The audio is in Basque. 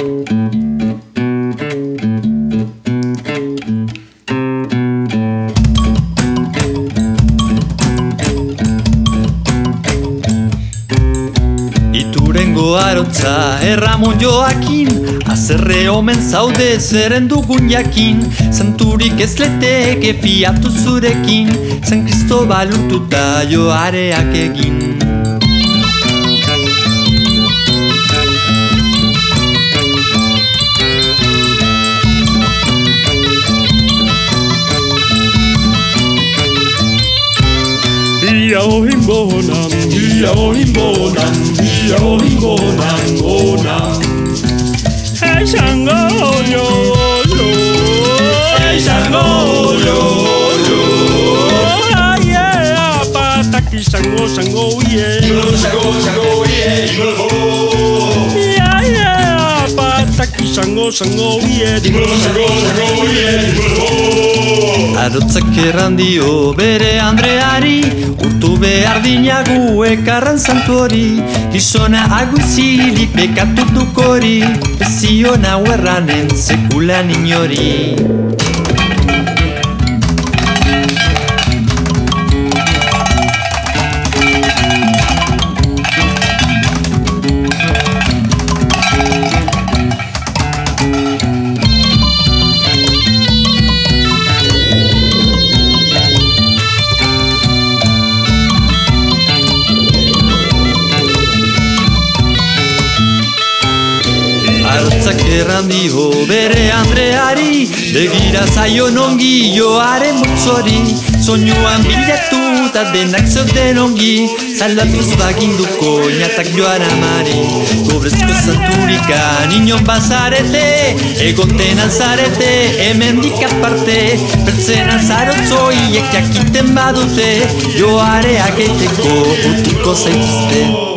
Iturengo arotza erramon joakin, azerre omen zaude zeren dugun jakin. Santurik ez leteke fiatu zurekin, San Cristobal urtuta joareak egin. Ia ohimbonan, ia ohimbonan, ia ohimbonan, onan. Hey Shango, yo, yo. Hey Shango, yo, yo. Ah yeah, pataki Shango, Shango, yeah. Shango, Shango, yeah, Shango. Yeah yeah, pataki Shango, Shango, yeah. Shango, Shango, yeah, Shango. Arotzak erran dio bere Andreari, urtu behar dinagu ekarran santu hori. Gizona aguzilik bekatu dukori, ez zion hau erranen sekulan inori. Arotzak erran dio bere Andreari, begira zaion ongi joaren multzori. Soinuan bilatu eta denak zeuden ongi, saldatuz baginduko inatak joan amari. Kobrezko santurikan inon bazarete, egoten alzarete, hemendik aparte. Bertzen alzarotzoiek jakiten badute, joareak eiteko urtuko zaituzte.